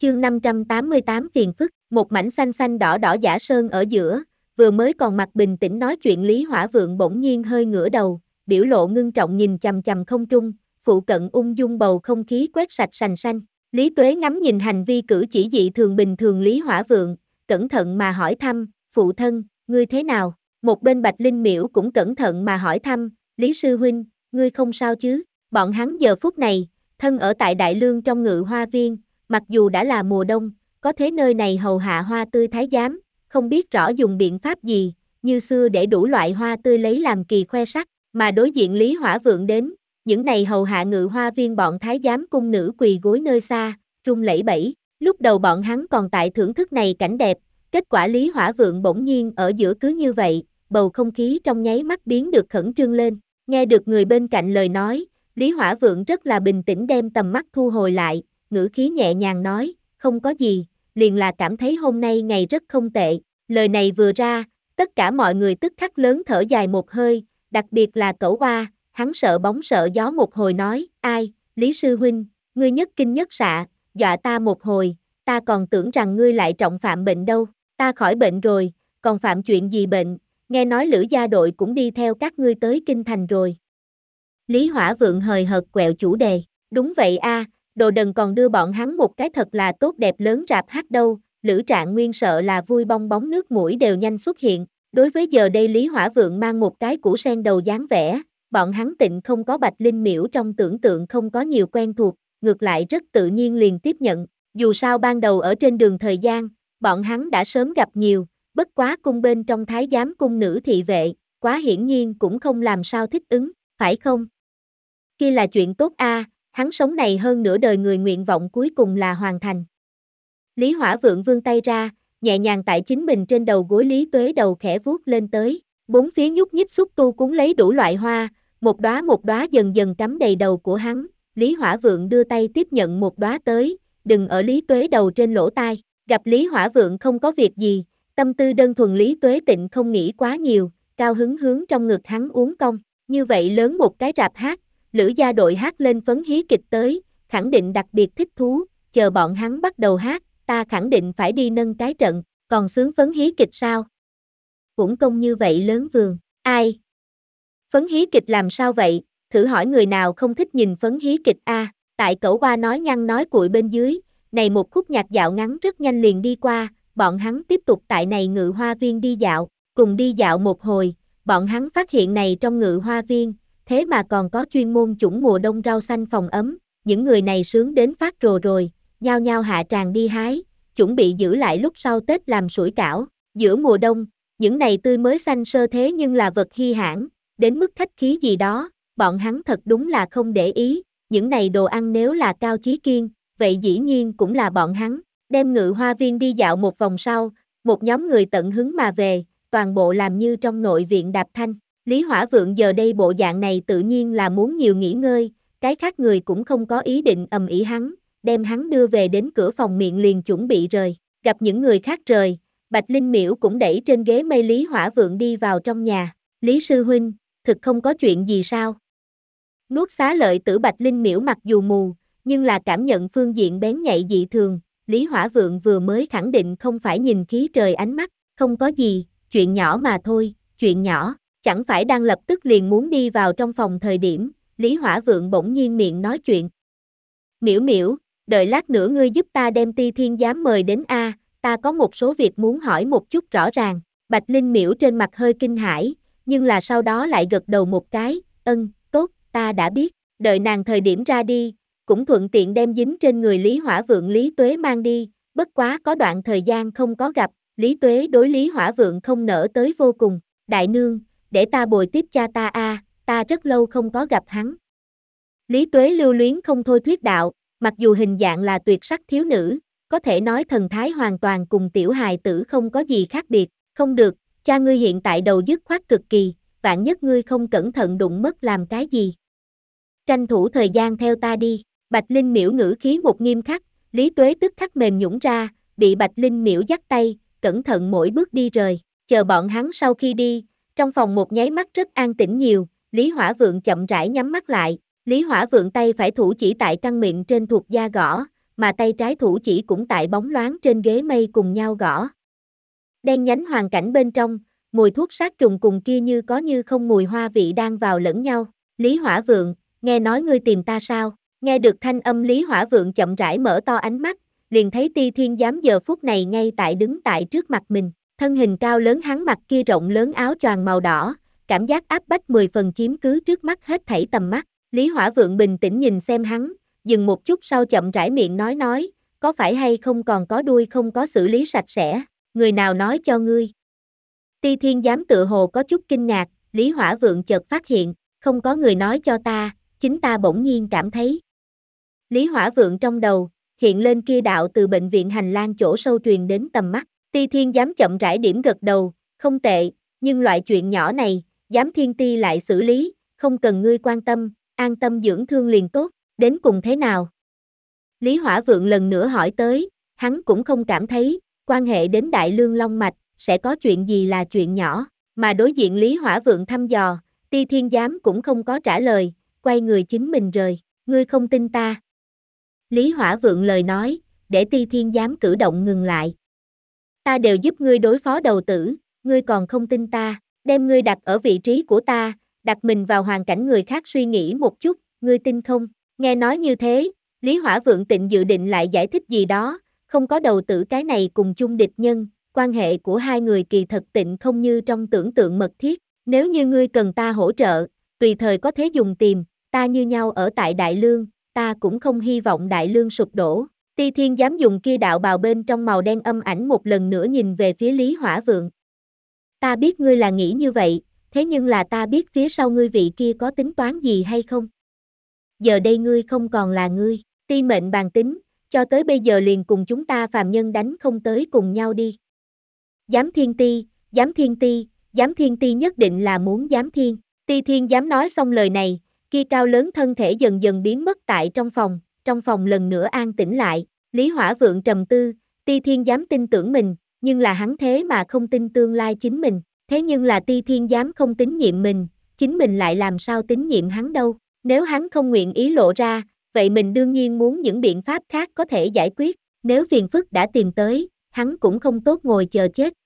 Chương 588 phiền phức, một mảnh xanh xanh đỏ đỏ giả sơn ở giữa, vừa mới còn mặt bình tĩnh nói chuyện Lý Hỏa Vượng bỗng nhiên hơi ngửa đầu, biểu lộ ngưng trọng nhìn chằm chằm không trung, phụ cận ung dung bầu không khí quét sạch sành xanh. Lý Tuế ngắm nhìn hành vi cử chỉ dị thường bình thường Lý Hỏa Vượng, cẩn thận mà hỏi thăm, phụ thân, ngươi thế nào? Một bên Bạch Linh Miễu cũng cẩn thận mà hỏi thăm, Lý sư huynh, ngươi không sao chứ? Bọn hắn giờ phút này, thân ở tại Đại Lương trong Ngự Hoa Viên, mặc dù đã là mùa đông, có thế nơi này hầu hạ hoa tươi thái giám, không biết rõ dùng biện pháp gì, như xưa để đủ loại hoa tươi lấy làm kỳ khoe sắc, mà đối diện Lý Hỏa Vượng đến, những này hầu hạ Ngự Hoa Viên bọn thái giám cung nữ quỳ gối nơi xa, run lẩy bẩy. Lúc đầu bọn hắn còn tại thưởng thức này cảnh đẹp, kết quả Lý Hỏa Vượng bỗng nhiên ở giữa cứ như vậy, bầu không khí trong nháy mắt biến được khẩn trương lên. Nghe được người bên cạnh lời nói, Lý Hỏa Vượng rất là bình tĩnh đem tầm mắt thu hồi lại, ngữ khí nhẹ nhàng nói, không có gì, liền là cảm thấy hôm nay ngày rất không tệ. Lời này vừa ra, tất cả mọi người tức khắc lớn thở dài một hơi, đặc biệt là Cẩu Oa, hắn sợ bóng sợ gió một hồi nói, ai, Lý sư huynh, ngươi nhất kinh nhất xạ, dọa ta một hồi, ta còn tưởng rằng ngươi lại trọng phạm bệnh đâu, ta khỏi bệnh rồi, còn phạm chuyện gì bệnh, nghe nói Lữ gia đội cũng đi theo các ngươi tới kinh thành rồi. Lý Hỏa Vượng hời hợt quẹo chủ đề, đúng vậy a, Đồ Đần còn đưa bọn hắn một cái thật là tốt đẹp lớn rạp hát đâu, Lữ Trạng Nguyên sợ là vui bong bóng nước mũi đều nhanh xuất hiện, đối với giờ đây Lý Hỏa Vượng mang một cái củ sen đầu dáng vẻ, bọn hắn tịnh không có Bạch Linh Miễu trong tưởng tượng không có nhiều quen thuộc, ngược lại rất tự nhiên liền tiếp nhận, dù sao ban đầu ở trên đường thời gian, bọn hắn đã sớm gặp nhiều, bất quá cung bên trong thái giám cung nữ thị vệ, quá hiển nhiên cũng không làm sao thích ứng, phải không? Kia là chuyện tốt a, hắn sống này hơn nửa đời người nguyện vọng cuối cùng là hoàn thành. Lý Hỏa Vượng vươn tay ra, nhẹ nhàng tại chính mình trên đầu gối Lý Tuế đầu khẽ vuốt lên tới, bốn phía nhúc nhích xúc tu cuốn lấy đủ loại hoa, một đóa dần dần cắm đầy đầu của hắn, Lý Hỏa Vượng đưa tay tiếp nhận một đóa tới, đừng ở Lý Tuế đầu trên lỗ tai, gặp Lý Hỏa Vượng không có việc gì, tâm tư đơn thuần Lý Tuế tịnh không nghĩ quá nhiều, cao hứng hướng trong ngực hắn uốn cong, như vậy lớn một cái rạp hát, Lữ gia đội hát lên phấn hí kịch tới, khẳng định đặc biệt thích thú, chờ bọn hắn bắt đầu hát, ta khẳng định phải đi nâng cái trận, còn sướng phấn hí kịch sao? Cũng công như vậy lớn vườn, ai? Phấn hí kịch làm sao vậy? Thử hỏi người nào không thích nhìn phấn hí kịch a? Tại Cẩu Oa nói nhăng nói cuội bên dưới, này một khúc nhạc dạo ngắn rất nhanh liền đi qua, bọn hắn tiếp tục tại này Ngự Hoa Viên đi dạo, cùng đi dạo một hồi, bọn hắn phát hiện này trong Ngự Hoa Viên, thế mà còn có chuyên môn chủng mùa đông rau xanh phòng ấm, những người này sướng đến phát rồ rồi, nhao nhao hạ tràng đi hái, chuẩn bị giữ lại lúc sau Tết làm sủi cảo. Giữa mùa đông, những này tươi mới xanh sơ thế nhưng là vật hi hãn, đến mức khách khí gì đó, bọn hắn thật đúng là không để ý, những này đồ ăn nếu là Cao Chí Kiên, vậy dĩ nhiên cũng là bọn hắn, đem Ngự Hoa Viên đi dạo một vòng sau, một nhóm người tận hứng mà về, toàn bộ làm như trong nội viện đạp thanh. Lý Hỏa Vượng giờ đây bộ dạng này tự nhiên là muốn nhiều nghỉ ngơi, cái khác người cũng không có ý định ầm ĩ hắn, đem hắn đưa về đến cửa phòng miệng liền chuẩn bị rời, gặp những người khác rời, Bạch Linh Miễu cũng đẩy trên ghế mây Lý Hỏa Vượng đi vào trong nhà, Lý sư huynh, thực không có chuyện gì sao? Nuốt xá lợi tử Bạch Linh Miễu mặc dù mù, nhưng là cảm nhận phương diện bén nhạy dị thường, Lý Hỏa Vượng vừa mới khẳng định không phải nhìn khí trời ánh mắt, không có gì, chuyện nhỏ mà thôi, chuyện nhỏ. Chẳng phải đang lập tức liền muốn đi vào trong phòng thời điểm, Lý Hỏa Vượng bỗng nhiên miệng nói chuyện. Miễu Miễu, đợi lát nữa ngươi giúp ta đem Ti Thiên Giám mời đến a, ta có một số việc muốn hỏi một chút rõ ràng. Bạch Linh Miễu trên mặt hơi kinh hãi, nhưng là sau đó lại gật đầu một cái, tốt, ta đã biết, đợi nàng thời điểm ra đi, cũng thuận tiện đem dính trên người Lý Hỏa Vượng Lý Tuế mang đi, bất quá có đoạn thời gian không có gặp, Lý Tuế đối Lý Hỏa Vượng không nỡ tới vô cùng, đại nương, để ta bồi tiếp cha ta a, ta rất lâu không có gặp hắn. Lý Tuế lưu luyến không thôi thuyết đạo, mặc dù hình dạng là tuyệt sắc thiếu nữ, có thể nói thần thái hoàn toàn cùng tiểu hài tử không có gì khác biệt, không được, cha ngươi hiện tại đầu dứt khoát cực kỳ, vạn nhất ngươi không cẩn thận đụng mất làm cái gì. Tranh thủ thời gian theo ta đi, Bạch Linh Miễu ngữ khí một nghiêm khắc, Lý Tuế tức khắc mềm nhũn ra, bị Bạch Linh Miễu dắt tay, cẩn thận mỗi bước đi rời, chờ bọn hắn sau khi đi. Trong phòng một nháy mắt rất an tĩnh nhiều, Lý Hỏa Vượng chậm rãi nhắm mắt lại, Lý Hỏa Vượng tay phải thủ chỉ tại căn miệng trên thuộc da gõ, mà tay trái thủ chỉ cũng tại bóng loáng trên ghế mây cùng nhau gõ. Đen nhánh hoàn cảnh bên trong, mùi thuốc sát trùng cùng kia như có như không mùi hoa vị đang vào lẫn nhau. Lý Hỏa Vượng, nghe nói ngươi tìm ta sao? Nghe được thanh âm Lý Hỏa Vượng chậm rãi mở to ánh mắt, liền thấy Ti Thiên Giám giờ phút này ngay tại đứng tại trước mặt mình. Thân hình cao lớn hắn mặc kia rộng lớn áo choàng màu đỏ, cảm giác áp bách 10 phần chiếm cứ trước mắt hết thảy tầm mắt. Lý Hỏa Vượng bình tĩnh nhìn xem hắn, dừng một chút sau chậm rãi miệng nói, có phải hay không còn có đuôi không có xử lý sạch sẽ, người nào nói cho ngươi? Ti Thiên Giám tựa hồ có chút kinh ngạc, Lý Hỏa Vượng chợt phát hiện, không có người nói cho ta, chính ta bỗng nhiên cảm thấy. Lý Hỏa Vượng trong đầu, hiện lên kia đạo từ bệnh viện hành lang chỗ sâu truyền đến tầm mắt. Ti Thiên Giám chậm rãi điểm gật đầu, không tệ, nhưng loại chuyện nhỏ này, Giám Thiên Ti lại xử lý, không cần ngươi quan tâm, an tâm dưỡng thương liền tốt, đến cùng thế nào? Lý Hỏa Vượng lần nữa hỏi tới, hắn cũng không cảm thấy, quan hệ đến Đại Lương Long Mạch, sẽ có chuyện gì là chuyện nhỏ, mà đối diện Lý Hỏa Vượng thăm dò, Ti Thiên Giám cũng không có trả lời, quay người chính mình rời, ngươi không tin ta. Lý Hỏa Vượng lời nói, để Ti Thiên Giám cử động ngừng lại. Ta đều giúp ngươi đối phó đầu tử, ngươi còn không tin ta, đem ngươi đặt ở vị trí của ta, đặt mình vào hoàn cảnh người khác suy nghĩ một chút, ngươi tin không? Nghe nói như thế, Lý Hỏa Vượng tịnh dự định lại giải thích gì đó, không có đầu tử cái này cùng chung địch nhân, quan hệ của hai người kỳ thật tịnh không như trong tưởng tượng mật thiết, nếu như ngươi cần ta hỗ trợ, tùy thời có thể dùng tìm, ta như nhau ở tại Đại Lương, ta cũng không hy vọng Đại Lương sụp đổ. Ti Thiên Giám dùng kia đạo bào bên trong màu đen âm ảnh một lần nữa nhìn về phía Lý Hỏa Vượng. Ta biết ngươi là nghĩ như vậy, thế nhưng là ta biết phía sau ngươi vị kia có tính toán gì hay không? Giờ đây ngươi không còn là ngươi, ti mệnh bàn tính, cho tới bây giờ liền cùng chúng ta phàm nhân đánh không tới cùng nhau đi. Giám Thiên Ti, Giám Thiên Ti, Giám Thiên Ti nhất định là muốn Giám Thiên. Ti Thiên Giám nói xong lời này, kia cao lớn thân thể dần dần biến mất tại trong phòng lần nữa an tĩnh lại. Lý Hỏa Vượng trầm tư, Ti Thiên Giám tin tưởng mình, nhưng là hắn thế mà không tin tương lai chính mình, thế nhưng là Ti Thiên Giám không tín nhiệm mình, chính mình lại làm sao tín nhiệm hắn đâu, nếu hắn không nguyện ý lộ ra, vậy mình đương nhiên muốn những biện pháp khác có thể giải quyết, nếu phiền phức đã tìm tới, hắn cũng không tốt ngồi chờ chết,